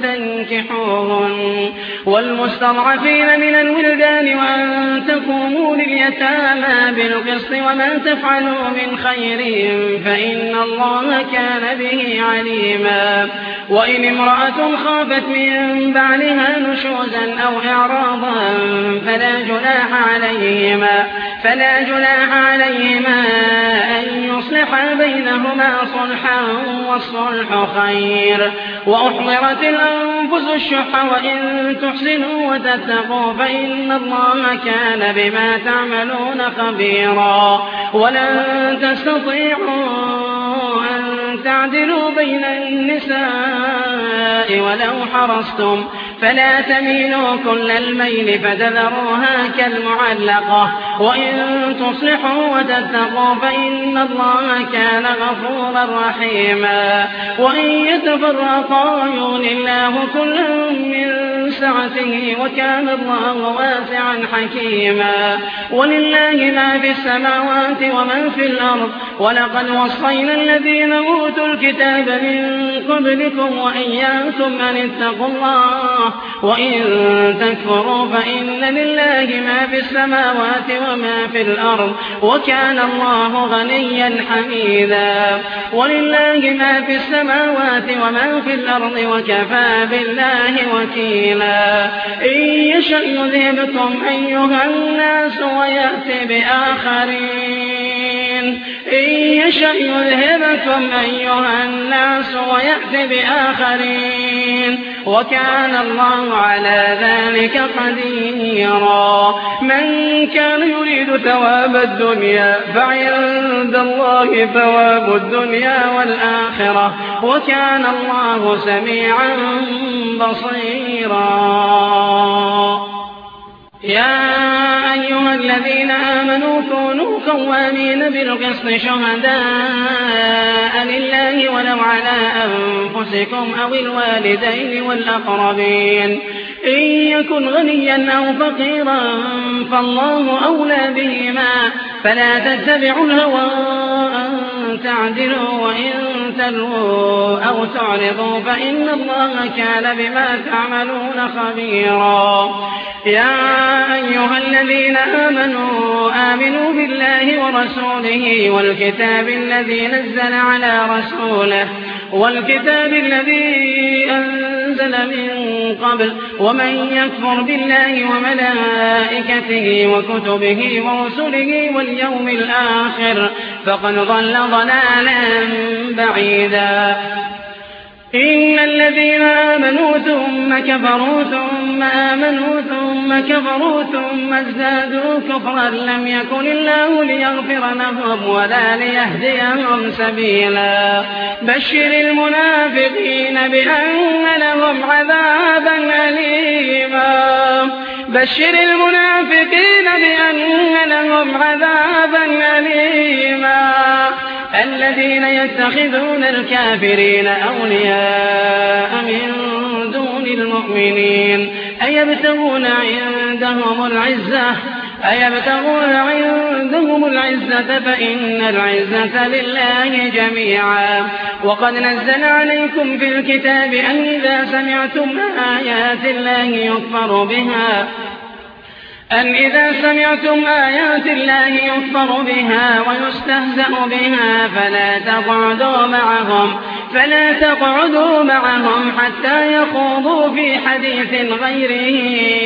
تنكحوهن والمستضعفين من الولدان وأن تقوموا لليتامى بالقسط وما تفعلوا من خير فإن الله كان به عليما وإن امرأة خافت من بعلها نشوزا أو إعراضا فلا جناح عليهما فلا جناح عليهما أن يصلحا بينهما صلحا والصلح خير وأحضرت الأنفس الشح وإن تحسنوا وتتقوا فإن الله كان بما تعملون خبيرا ولن تستطيعوا أن تعدلوا بين النساء ولو حرصتم فلا تميلوا كل الميل فتذروها كالمعلقة وإن تصلحوا وتتقوا فإن الله كان غفورا رحيما وإن يتفرقا يغني الله كلا من سعته وكان الله واسعا حكيما ولله ما في السماوات وما في الأرض ولقد وصينا الذين أوتوا الكتاب من قبلكم وإياكم أن اتقوا الله وإن تكفروا فإن لله ما في السماوات وما في الأرض وكان الله غنيا حميدا ولله ما في السماوات وما في الأرض وكفى بالله وكيلا إن يشأ يذهبكم أيها الناس ويأتي بآخرين إن يشأ يذهبكم أيها الناس ويأتي بآخرين وكان الله على ذلك قديرا من كان يريد ثواب الدنيا فعند الله ثواب الدنيا والآخرة وكان الله سميعا بصيرا يا أيها الذين آمنوا كونوا قوامين بالقسط شهداء لله ولو على أنفسكم أو الوالدين والأقربين إن يكن غنيا أو فقيرا فالله أولى بهما فلا تتبعوا الهوى أن تعدلوا وإن تلووا أو تعرضوا فإن الله كان بما تعملون خبيرا يا أيها الذين آمنوا آمنوا بالله ورسوله والكتاب الذي نزل على رسوله والكتاب الذي أنزل من قبل ومن يكفر بالله وملائكته وكتبه ورسله واليوم الآخر فقد ضل ضلالا بعيدا إن الذين آمنوا ثم كفروا ثم آمنوا ثم كفروا ثم ازدادوا كفرا لم يكن الله ليغفر لهم ولا ليهديهم سبيلا بشر المنافقين بأن لهم عذابا أليما بشر المنافقين بأن لهم عذابا أليما الذين يتخذون الكافرين أولياء من دون المؤمنين أيبتغون عندهم العزة أيبتغون عندهم العزة فإن العزة لله جميعا وقد نزل عليكم في الكتاب أن إذا سمعتم آيات الله يكفر بها أن إذا سمعتم آيات الله يكفر بها ويستهزأ بها فلا تقعدوا معهم فلا تقعدوا معهم حتى يخوضوا في حديث غيره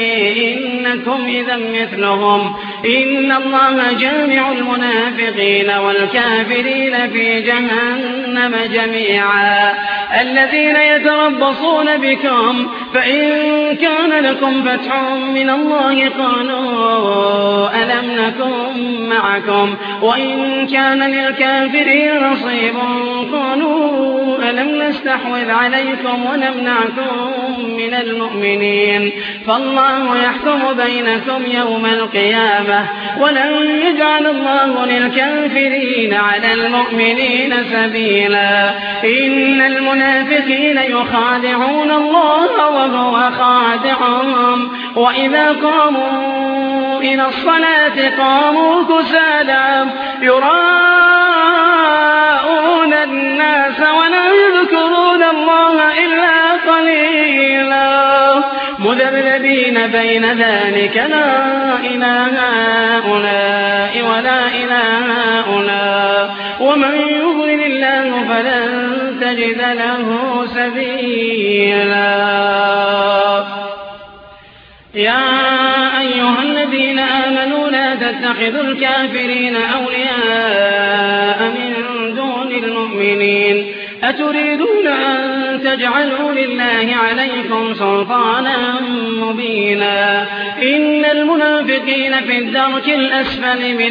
إنكم إذا مثلهم إن الله جامع المنافقين والكافرين في جهنم جميعا الذين يتربصون بكم فإن كان لكم فتح من الله قالوا ألم نكن معكم وإن كان للكافرين نصيب قالوا ألم نستحوذ عليكم ونمنعكم من المؤمنين فالله يحكم بينكم يوم القيامة ولن يجعل الله للكافرين على المؤمنين سبيلا إن المنافقين يخادعون الله وهو خادعهم وإذا قاموا إلى الصلاة قاموا كسالى يراءون الناس ولا يذكرون الله إلا قليلا مذبذبين بين ذلك لا إله هؤلاء ولا إله هؤلاء ومن يضلل الله فلن تجد له سبيلا يا أيها الذين آمنوا لا تتخذوا الكافرين أولياء من دون المؤمنين أتريدون أن تجعلوا لله عليكم سلطانا مبينا إن المنافقين في الدرك الأسفل من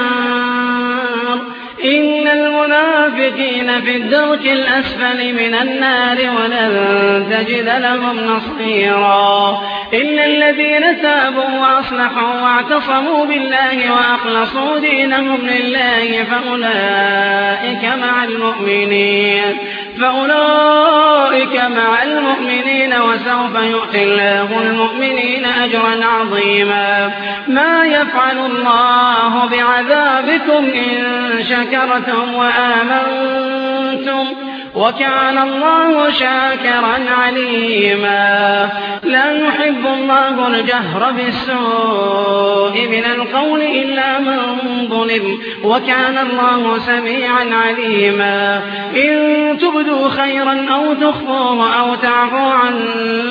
النار إن المنافقين في الدرك الأسفل من النار ولن تجد لهم نصيرا إلا الذين تابوا وأصلحوا واعتصموا بالله وأخلصوا دينهم لله فأولئك مع المؤمنين فأولئك مع المؤمنين وسوف يؤتي الله المؤمنين أجرا عظيما ما يفعل الله بعذابكم إن شكرتم وآمنتم وكان الله شاكرا عليما لا يحب الله الجهر بالسوء من القول إلا من ظلم وكان الله سميعا عليما إن تبدوا خيرا أو تخفوه أو تعفوا عن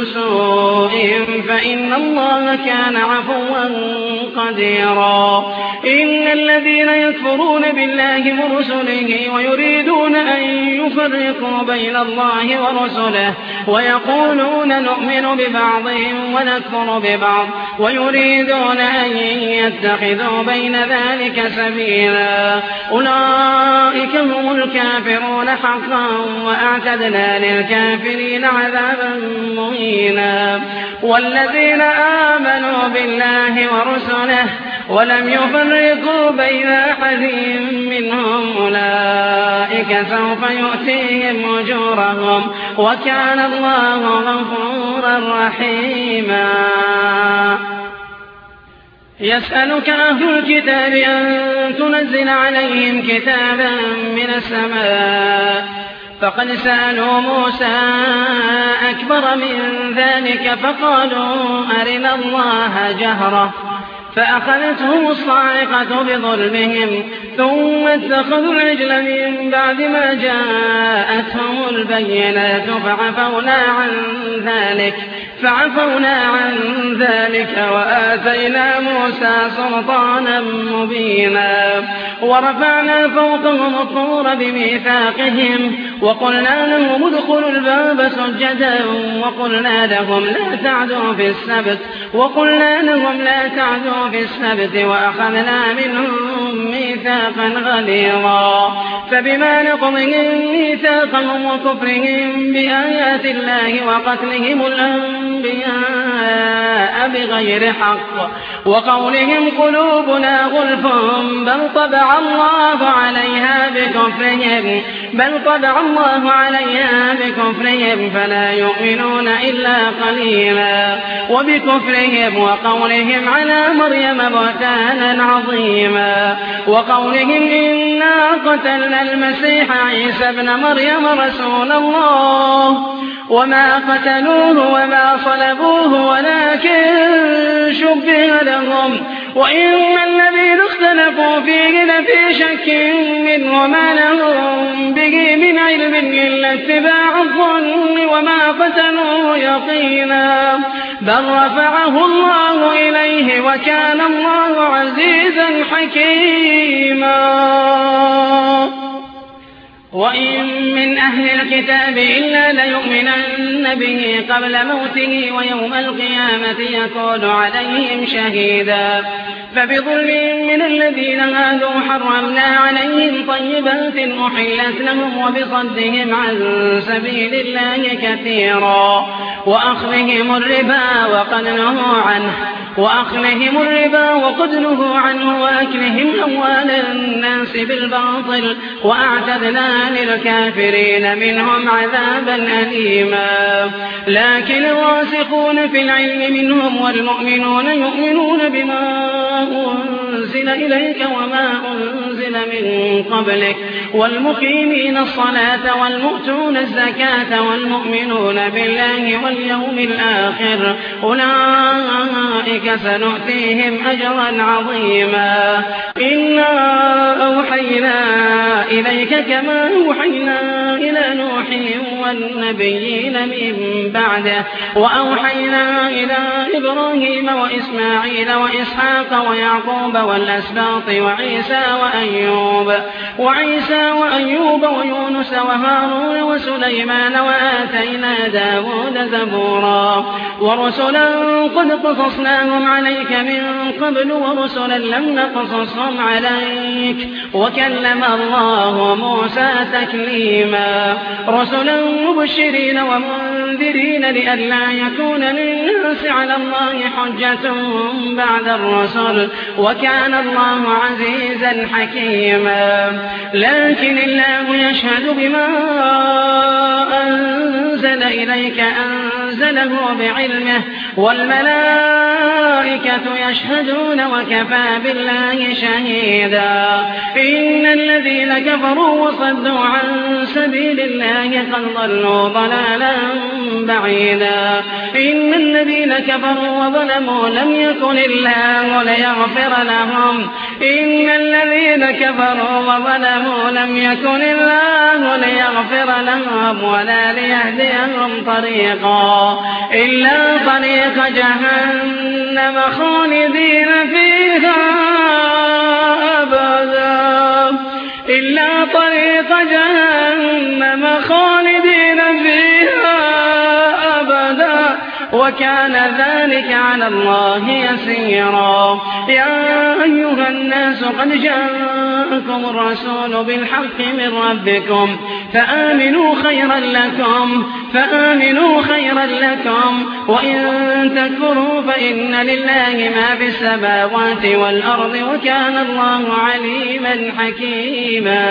سوء فإن الله كان عفوا قديرا إن الذين يكفرون بالله ورسله ويريدون أن يفرقوا بين الله ورسله ويقولون نؤمن ببعض ونكفر ببعض ويريدون أن يتخذوا بين ذلك سبيلا أولئك هم الكافرون حقا وأعتدنا للكافرين عذابا مهينا والذين آمنوا بالله ورسله ولم يفرقوا بين أحد منهم أولئك سوف يؤتيهم أجورهم وكان الله غفورا رحيما يسألك أهل الكتاب أن تنزل عليهم كتابا من السماء فقد سألوا موسى أكبر من ذلك فقالوا أرنا الله جهرة فأخذتهم الصاعقة بظلمهم ثم اتخذوا العجل من بعد ما جاءتهم البينات فعفونا عن ذلك فعفونا عن ذلك وآتينا موسى سلطانا مبينا ورفعنا فوقهم الطور بميثاقهم وقلنا لهم ادخلوا الباب سجدا وقلنا لهم لا تعدوا في السبت وقلنا لهم لا تعدوا في السبت وأخذنا منهم ميثاقا غليظا فبما نقضهم ميثاقهم وكفرهم بآيات الله وقتلهم الأنبياء بغير حق وقولهم قلوبنا غلف بل طبع الله عليها بكفرهم بل طبع الله عليها بكفرهم فلا يؤمنون إلا قليلا وبكفرهم وقولهم على مريم بهتانا عظيما وقولهم إنا قتلنا المسيح عيسى ابن مريم رسول الله وما قتلوه وما صلبوه ولكن شبه لهم وإن الذين اختلفوا فيه لفي شك منه وما لهم به من علم إلا اتباع الظن وما قتلوه يقينا بل رفعه الله إليه وكان الله عزيزا حكيما وإن من أهل الكتاب إلا ليؤمنن به قبل موته ويوم القيامة يكون عليهم شهيدا فبظلم من الذين هادوا حرمنا عليهم طيبات أحلت لهم وبصدهم عن سبيل الله كثيرا وأخذهم الربا وقد نهوا عنه وأخذهم الربا وقد نهوا عنه وأكلهم أموال الناس بالباطل وأعتدنا للكافرين منهم عذابا أليما لكن الراسخون في العلم منهم والمؤمنون يؤمنون بما أنزل إليك وما أنزل من قبلك والمقيمين الصلاة والمؤتون الزكاة والمؤمنون بالله واليوم الآخر أولئك سنؤتيهم أجرا عظيما إنا أوحينا إليك كما أوحينا إلى نوح والنبيين من بعده وأوحينا إلى إبراهيم وإسماعيل وإسحاق ويعقوب والأسباط وعيسى وأيوب وعيسى وأيوب ويونس وهارون وسليمان وآتينا داود زبورا ورسلا قد قصصناهم عليك من قبل ورسلا لم نقصصهم عليك وكلم الله موسى تكليما رسلا مبشرين ومنذرين لئلا يكون للناس على الله حجة بعد الرسل وكان الله عزيزا حكيما لكن الله يشهد بما أنزل إليك أنزله بعلمه والملائكة يشهدون وكفى بالله شهيدا إن الذين كفروا وصدوا عن سبيل الله قد ضلوا ضلالا بعيدا إن الذين كفروا وظلموا لم يكن الله ليغفر لهم إن الذين كفروا وظلموا لم يكن الله ليغفر لهم ولا ليهديهم طريقا إلا طريق جهنم خالدين فيها أبدا إلا طريق جهنم خالدين فيها أبدا وكان ذلك على الله يسيرا يا أيها الناس قد جاءكم الرسول بالحق من ربكم فآمنوا خيرا لكم فآمنوا خيرا لكم وإن تكفروا فإن لله ما في السماوات والأرض وكان الله عليما حكيما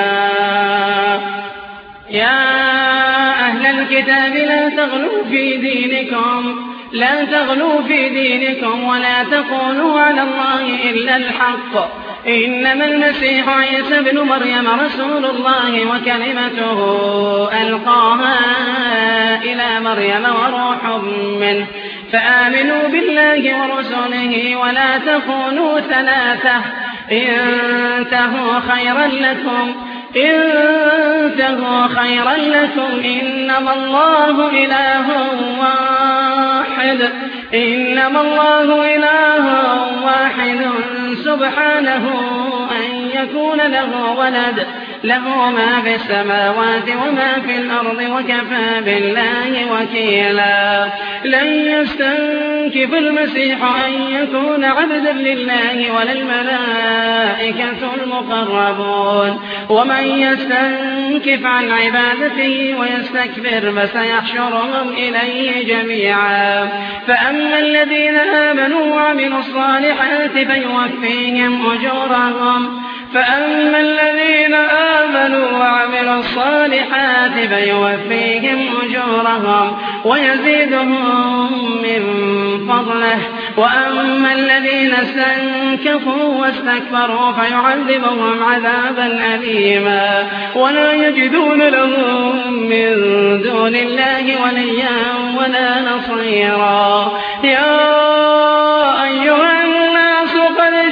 يا أهل الكتاب لا تغلوا في دينكم لا تغلوا في دينكم ولا تقولوا على الله إلا الحق إنما المسيح عيسى ابن مريم رسول الله وكلمته ألقاها إلى مريم وروح منه فآمنوا بالله ورسوله ولا تكونوا ثلاثة انتهوا خيرا لكم انتهوا خيرا لكم إنما الله إله واحد إنما الله إله واحد سبحانه أن يكون له ولد له ما في السماوات وما في الأرض وكفى بالله وكيلا لن يستنكف المسيح أن يكون عبدا لله ولا الملائكة المقربون ومن يستنكف عن عبادته ويستكبر فسيحشرهم إليه جميعا فأما الذين آمنوا وعملوا الصالحات فيوفيهم أجورهم فأما الذين آمنوا وعملوا الصالحات فيوفيهم أجورهم ويزيدهم من فضله وأما الذين استنكفوا واستكبروا فيعذبهم عذابا أليما ولا يجدون لهم من دون الله وليا ولا نصيرا يا أيها الناس قد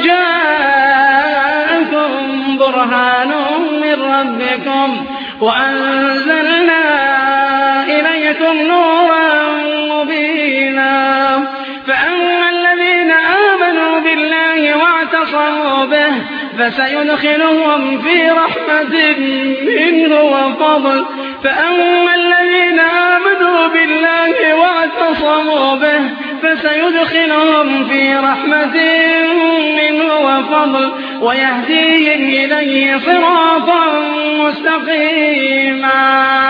جاءكم برهان من ربكم وأنزلنا إليكم نورا مبينا فأما الذين آمنوا بالله واعتصموا به فسيدخلهم في رحمة منه وفضل. فأما الذين آمنوا بالله واعتصموا به فسيدخلهم في رحمة منه وفضل ويهديهم إليه صراطا مستقيما.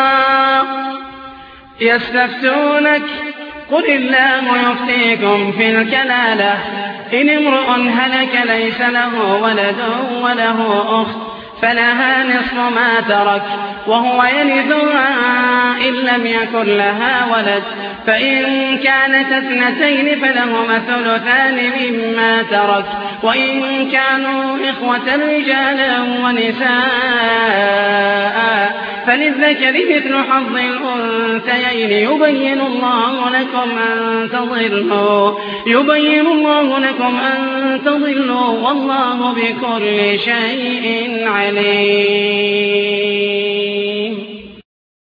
يستفتونك قل الله يفتيكم في الكلالة إن امرؤ هلك ليس له ولد وله أخت فلها نصف ما ترك وهو يرثها إن لم يكن لها ولد فإن كانت اثنتين فلهما الثلثان مما ترك وإن كانوا إخوة رجالا ونساء فللذكر مثل حظ الأنثيين يبين الله لكم أن تضلوا يبين الله لكم أن تضلوا والله بكل شيء عليم.